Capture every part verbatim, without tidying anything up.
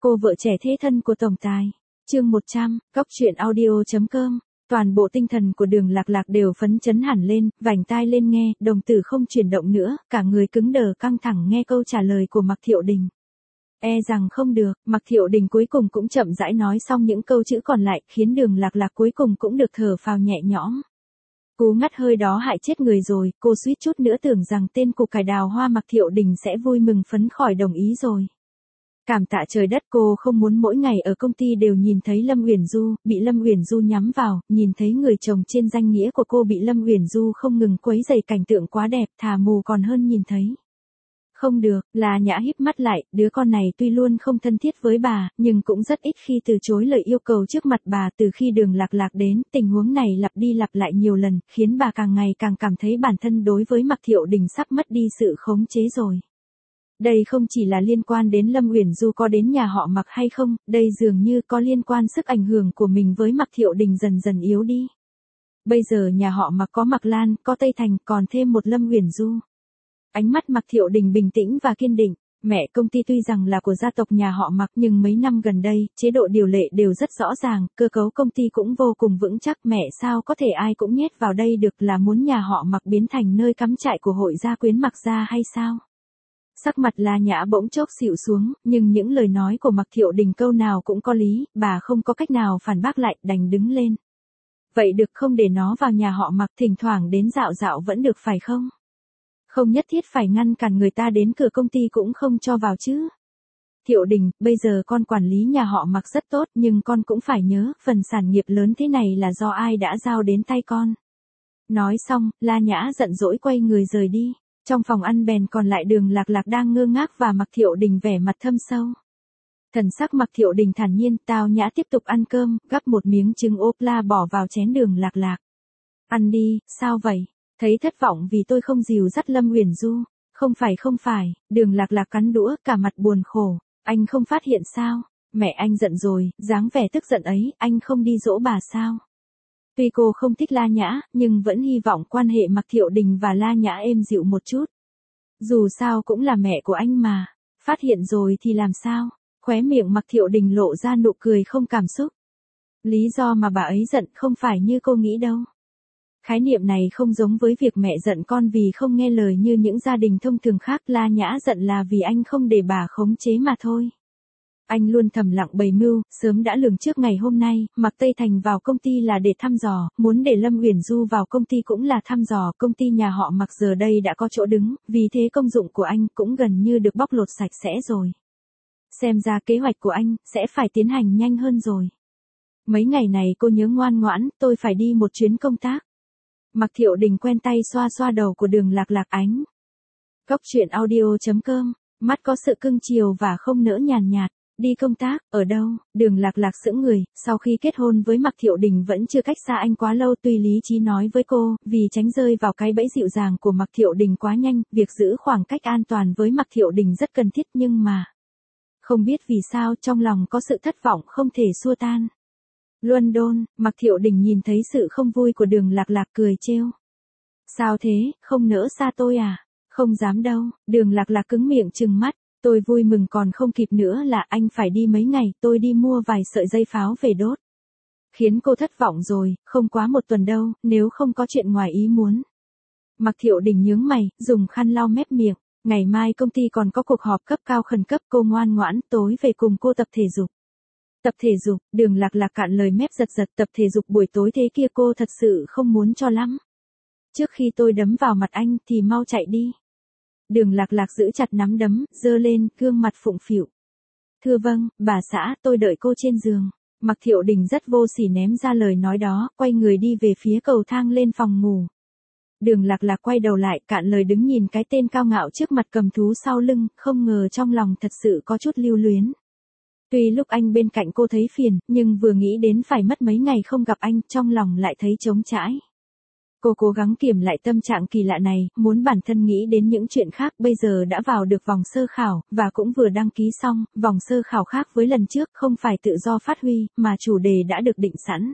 Cô vợ trẻ thế thân của tổng tài. Chương một trăm, Cóc truyện audio.com. Toàn bộ tinh thần của Đường Lạc Lạc đều phấn chấn hẳn lên, vành tai lên nghe, đồng tử không chuyển động nữa, cả người cứng đờ căng thẳng nghe câu trả lời của Mạc Thiệu Đình. E rằng không được, Mạc Thiệu Đình cuối cùng cũng chậm rãi nói xong những câu chữ còn lại, khiến Đường Lạc Lạc cuối cùng cũng được thở phào nhẹ nhõm. Cú ngắt hơi đó hại chết người rồi, cô suýt chút nữa tưởng rằng tên củ cải đào hoa Mạc Thiệu Đình sẽ vui mừng phấn khỏi đồng ý rồi. Cảm tạ trời đất, cô không muốn mỗi ngày ở công ty đều nhìn thấy Lâm Uyển Du, bị Lâm Uyển Du nhắm vào, nhìn thấy người chồng trên danh nghĩa của cô bị Lâm Uyển Du không ngừng quấy rầy, cảnh tượng quá đẹp, thà mù còn hơn nhìn thấy. Không được, La Nhã híp mắt lại, đứa con này tuy luôn không thân thiết với bà, nhưng cũng rất ít khi từ chối lời yêu cầu trước mặt bà. Từ khi Đường Lạc Lạc đến, tình huống này lặp đi lặp lại nhiều lần, khiến bà càng ngày càng cảm thấy bản thân đối với Mạc Thiệu Đình sắp mất đi sự khống chế rồi. Đây không chỉ là liên quan đến Lâm Uyển Du có đến nhà họ Mạc hay không, đây dường như có liên quan sức ảnh hưởng của mình với Mạc Thiệu Đình dần dần yếu đi. Bây giờ nhà họ Mạc có Mạc Lan, có Tây Thành, còn thêm một Lâm Uyển Du. Ánh mắt Mạc Thiệu Đình bình tĩnh và kiên định. Mẹ công ty tuy rằng là của gia tộc nhà họ Mạc nhưng mấy năm gần đây, chế độ điều lệ đều rất rõ ràng, cơ cấu công ty cũng vô cùng vững chắc. Mẹ sao có thể ai cũng nhét vào đây được, là muốn nhà họ Mạc biến thành nơi cắm trại của hội gia quyến Mạc gia hay sao? Sắc mặt La Nhã bỗng chốc xịu xuống, nhưng những lời nói của Mạc Thiệu Đình câu nào cũng có lý, bà không có cách nào phản bác lại, đành đứng lên. Vậy được, không để nó vào nhà họ Mạc, thỉnh thoảng đến dạo dạo vẫn được phải không? Không nhất thiết phải ngăn cản người ta đến cửa công ty cũng không cho vào chứ. Thiệu Đình, bây giờ con quản lý nhà họ Mạc rất tốt, nhưng con cũng phải nhớ, phần sản nghiệp lớn thế này là do ai đã giao đến tay con. Nói xong, La Nhã giận dỗi quay người rời đi. Trong phòng ăn bèn còn lại Đường Lạc Lạc đang ngơ ngác và Mạc Thiệu Đình vẻ mặt thâm sâu. Thần sắc Mạc Thiệu Đình thản nhiên, Tao Nhã tiếp tục ăn cơm, gắp một miếng trứng ốp la bỏ vào chén Đường Lạc Lạc. Ăn đi, sao vậy? Thấy thất vọng vì tôi không dìu dắt Lâm Uyển Du. Không phải không phải, Đường Lạc Lạc cắn đũa, cả mặt buồn khổ. Anh không phát hiện sao? Mẹ anh giận rồi, dáng vẻ tức giận ấy, anh không đi dỗ bà sao? Tuy cô không thích La Nhã, nhưng vẫn hy vọng quan hệ Mạc Thiệu Đình và La Nhã êm dịu một chút. Dù sao cũng là mẹ của anh mà. Phát hiện rồi thì làm sao? Khóe miệng Mạc Thiệu Đình lộ ra nụ cười không cảm xúc. Lý do mà bà ấy giận không phải như cô nghĩ đâu. Khái niệm này không giống với việc mẹ giận con vì không nghe lời như những gia đình thông thường khác. La Nhã giận là vì anh không để bà khống chế mà thôi. Anh luôn thầm lặng bày mưu, sớm đã lường trước ngày hôm nay, Mạc Tây Thành vào công ty là để thăm dò, muốn để Lâm Uyển Du vào công ty cũng là thăm dò. Công ty nhà họ Mạc giờ đây đã có chỗ đứng, vì thế công dụng của anh cũng gần như được bóc lột sạch sẽ rồi. Xem ra kế hoạch của anh sẽ phải tiến hành nhanh hơn rồi. Mấy ngày này cô nhớ ngoan ngoãn, tôi phải đi một chuyến công tác. Mạc Thiệu Đình quen tay xoa xoa đầu của Đường Lạc Lạc. Ánh Cóc truyện audio.com. Mắt có sự cưng chiều và không nỡ nhàn nhạt. Đi công tác, ở đâu? Đường Lạc Lạc sững người, sau khi kết hôn với Mạc Thiệu Đình vẫn chưa cách xa anh quá lâu. Tuy lý trí nói với cô, vì tránh rơi vào cái bẫy dịu dàng của Mạc Thiệu Đình quá nhanh, việc giữ khoảng cách an toàn với Mạc Thiệu Đình rất cần thiết, nhưng mà không biết vì sao trong lòng có sự thất vọng không thể xua tan. London, Mạc Thiệu Đình nhìn thấy sự không vui của Đường Lạc Lạc cười trêu. Sao thế, không nỡ xa tôi à? Không dám đâu. Đường Lạc Lạc cứng miệng trừng mắt. Tôi vui mừng còn không kịp nữa là anh phải đi mấy ngày, tôi đi mua vài sợi dây pháo về đốt. Khiến cô thất vọng rồi, không quá một tuần đâu, nếu không có chuyện ngoài ý muốn. Mạc Thiệu Đình nhướng mày, dùng khăn lau mép miệng. Ngày mai công ty còn có cuộc họp cấp cao khẩn cấp, cô ngoan ngoãn, tối về cùng cô tập thể dục. Tập thể dục, Đường Lạc Lạc cạn lời mép giật giật, tập thể dục buổi tối thế kia cô thật sự không muốn cho lắm. Trước khi tôi đấm vào mặt anh thì mau chạy đi. Đường Lạc Lạc giữ chặt nắm đấm, giơ lên, gương mặt phụng phịu. Thưa vâng, bà xã, tôi đợi cô trên giường. Mạc Thiệu Đình rất vô sỉ ném ra lời nói đó, quay người đi về phía cầu thang lên phòng ngủ. Đường Lạc Lạc quay đầu lại, cạn lời đứng nhìn cái tên cao ngạo trước mặt cầm thú sau lưng, không ngờ trong lòng thật sự có chút lưu luyến. Tuy lúc anh bên cạnh cô thấy phiền, nhưng vừa nghĩ đến phải mất mấy ngày không gặp anh, trong lòng lại thấy trống trải. Cô cố gắng kiềm lại tâm trạng kỳ lạ này, muốn bản thân nghĩ đến những chuyện khác. Bây giờ đã vào được vòng sơ khảo, và cũng vừa đăng ký xong. Vòng sơ khảo khác với lần trước, không phải tự do phát huy, mà chủ đề đã được định sẵn.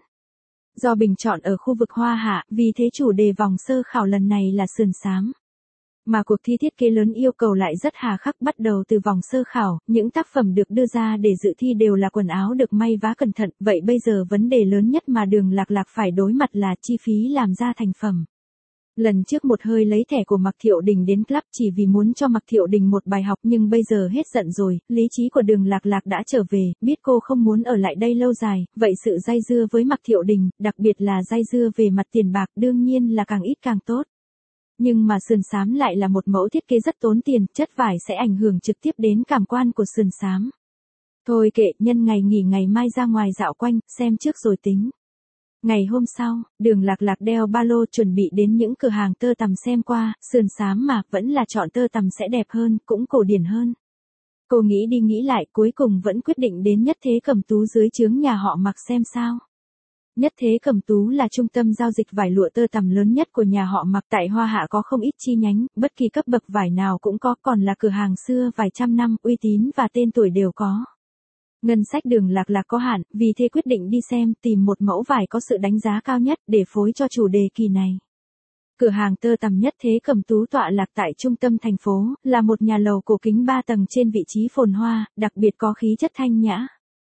Do bình chọn ở khu vực Hoa Hạ, vì thế chủ đề vòng sơ khảo lần này là sườn xám. Mà cuộc thi thiết kế lớn yêu cầu lại rất hà khắc, bắt đầu từ vòng sơ khảo, những tác phẩm được đưa ra để dự thi đều là quần áo được may vá cẩn thận, vậy bây giờ vấn đề lớn nhất mà Đường Lạc Lạc phải đối mặt là chi phí làm ra thành phẩm. Lần trước một hơi lấy thẻ của Mạc Thiệu Đình đến club chỉ vì muốn cho Mạc Thiệu Đình một bài học, nhưng bây giờ hết giận rồi, lý trí của Đường Lạc Lạc đã trở về, biết cô không muốn ở lại đây lâu dài, vậy sự dây dưa với Mạc Thiệu Đình, đặc biệt là dây dưa về mặt tiền bạc đương nhiên là càng ít càng tốt. Nhưng mà sườn xám lại là một mẫu thiết kế rất tốn tiền, chất vải sẽ ảnh hưởng trực tiếp đến cảm quan của sườn xám. Thôi kệ, nhân ngày nghỉ ngày mai ra ngoài dạo quanh, xem trước rồi tính. Ngày hôm sau, Đường Lạc Lạc đeo ba lô chuẩn bị đến những cửa hàng tơ tằm xem qua, sườn xám mà, vẫn là chọn tơ tằm sẽ đẹp hơn, cũng cổ điển hơn. Cô nghĩ đi nghĩ lại, cuối cùng vẫn quyết định đến Nhất Thế Cẩm Tú dưới trướng nhà họ Mạc xem sao. Nhất Thế Cẩm Tú là trung tâm giao dịch vải lụa tơ tằm lớn nhất của nhà họ Mạc, tại Hoa Hạ có không ít chi nhánh, bất kỳ cấp bậc vải nào cũng có, còn là cửa hàng xưa vài trăm năm, uy tín và tên tuổi đều có. Ngân sách Đường Lạc Lạc có hạn, vì thế quyết định đi xem, tìm một mẫu vải có sự đánh giá cao nhất để phối cho chủ đề kỳ này. Cửa hàng tơ tằm Nhất Thế Cẩm Tú tọa lạc tại trung tâm thành phố, là một nhà lầu cổ kính ba tầng trên vị trí phồn hoa, đặc biệt có khí chất thanh nhã.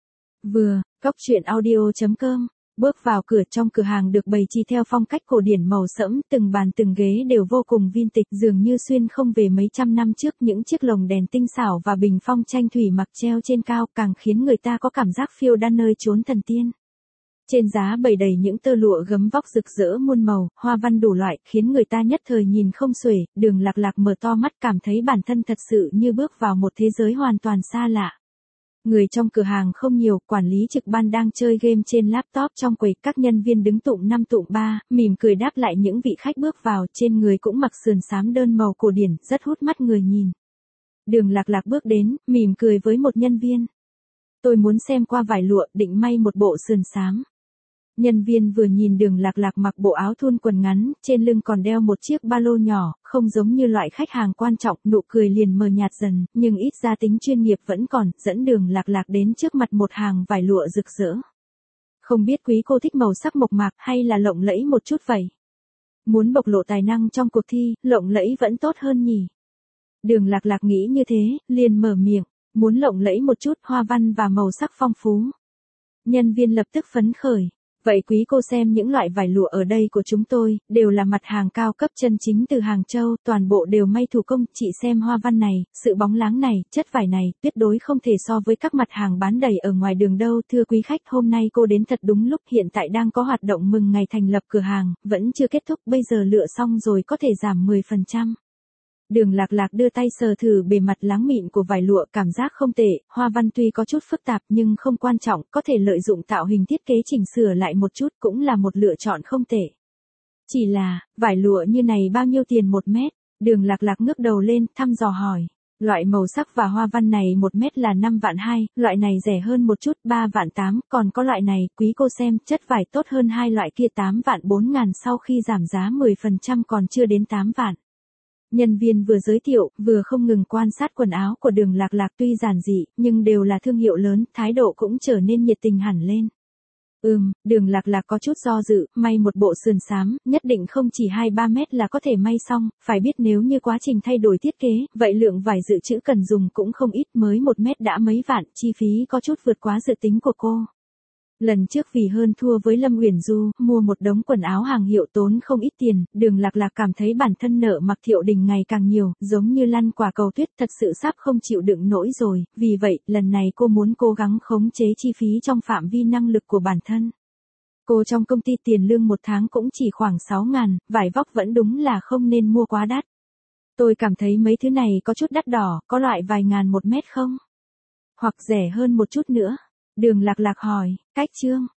Vừa, Cóc Truyện Audio chấm com. Bước vào cửa, trong cửa hàng được bày chi theo phong cách cổ điển màu sẫm, từng bàn từng ghế đều vô cùng vintage, dường như xuyên không về mấy trăm năm trước, những chiếc lồng đèn tinh xảo và bình phong tranh thủy mặc treo trên cao càng khiến người ta có cảm giác phiêu đan nơi chốn thần tiên. Trên giá bày đầy những tơ lụa gấm vóc rực rỡ muôn màu, hoa văn đủ loại, khiến người ta nhất thời nhìn không xuể. Đường Lạc Lạc mở to mắt, cảm thấy bản thân thật sự như bước vào một thế giới hoàn toàn xa lạ. Người trong cửa hàng không nhiều, quản lý trực ban đang chơi game trên laptop trong quầy, các nhân viên đứng tụng năm tụng ba, mỉm cười đáp lại những vị khách bước vào, trên người cũng mặc sườn xám đơn màu cổ điển, rất hút mắt người nhìn. Đường Lạc Lạc bước đến, mỉm cười với một nhân viên. Tôi muốn xem qua vải lụa, định may một bộ sườn xám. Nhân viên vừa nhìn Đường Lạc Lạc mặc bộ áo thun quần ngắn, trên lưng còn đeo một chiếc ba lô nhỏ, không giống như loại khách hàng quan trọng, nụ cười liền mờ nhạt dần, nhưng ít ra tính chuyên nghiệp vẫn còn, dẫn Đường Lạc Lạc đến trước mặt một hàng vải lụa rực rỡ. Không biết quý cô thích màu sắc mộc mạc hay là lộng lẫy một chút vậy? Muốn bộc lộ tài năng trong cuộc thi, lộng lẫy vẫn tốt hơn nhỉ? Đường Lạc Lạc nghĩ như thế, liền mở miệng, muốn lộng lẫy một chút, hoa văn và màu sắc phong phú. Nhân viên lập tức phấn khởi. Vậy quý cô xem những loại vải lụa ở đây của chúng tôi, đều là mặt hàng cao cấp chân chính từ Hàng Châu, toàn bộ đều may thủ công, chị xem hoa văn này, sự bóng láng này, chất vải này, tuyệt đối không thể so với các mặt hàng bán đầy ở ngoài đường đâu. Thưa quý khách, hôm nay cô đến thật đúng lúc, hiện tại đang có hoạt động mừng ngày thành lập cửa hàng, vẫn chưa kết thúc, bây giờ lựa xong rồi có thể giảm mười phần trăm. Đường Lạc Lạc đưa tay sờ thử bề mặt láng mịn của vải lụa, cảm giác không tệ, hoa văn tuy có chút phức tạp nhưng không quan trọng, có thể lợi dụng tạo hình thiết kế chỉnh sửa lại một chút cũng là một lựa chọn không tệ. Chỉ là, vải lụa như này bao nhiêu tiền một mét? Đường Lạc Lạc ngước đầu lên, thăm dò hỏi. Loại màu sắc và hoa văn này một mét là năm vạn hai, loại này rẻ hơn một chút, ba vạn tám, còn có loại này, quý cô xem, chất vải tốt hơn hai loại kia tám vạn bốn ngàn, sau khi giảm giá mười phần trăm còn chưa đến tám vạn. Nhân viên vừa giới thiệu, vừa không ngừng quan sát quần áo của Đường Lạc Lạc, tuy giản dị, nhưng đều là thương hiệu lớn, thái độ cũng trở nên nhiệt tình hẳn lên. Ừm, Đường Lạc Lạc có chút do dự, may một bộ sườn xám, nhất định không chỉ hai ba mét là có thể may xong, phải biết nếu như quá trình thay đổi thiết kế, vậy lượng vải dự trữ cần dùng cũng không ít, mới một mét đã mấy vạn, chi phí có chút vượt quá dự tính của cô. Lần trước vì hơn thua với Lâm Uyển Du, mua một đống quần áo hàng hiệu tốn không ít tiền, Đường Lạc Lạc cảm thấy bản thân nợ Mạc Thiệu Đình ngày càng nhiều, giống như lăn quả cầu tuyết, thật sự sắp không chịu đựng nổi rồi, vì vậy, lần này cô muốn cố gắng khống chế chi phí trong phạm vi năng lực của bản thân. Cô trong công ty tiền lương một tháng cũng chỉ khoảng sáu ngàn, vải vóc vẫn đúng là không nên mua quá đắt. Tôi cảm thấy mấy thứ này có chút đắt đỏ, có loại vài ngàn một mét không? Hoặc rẻ hơn một chút nữa? Đường Lạc Lạc hỏi, cách chương.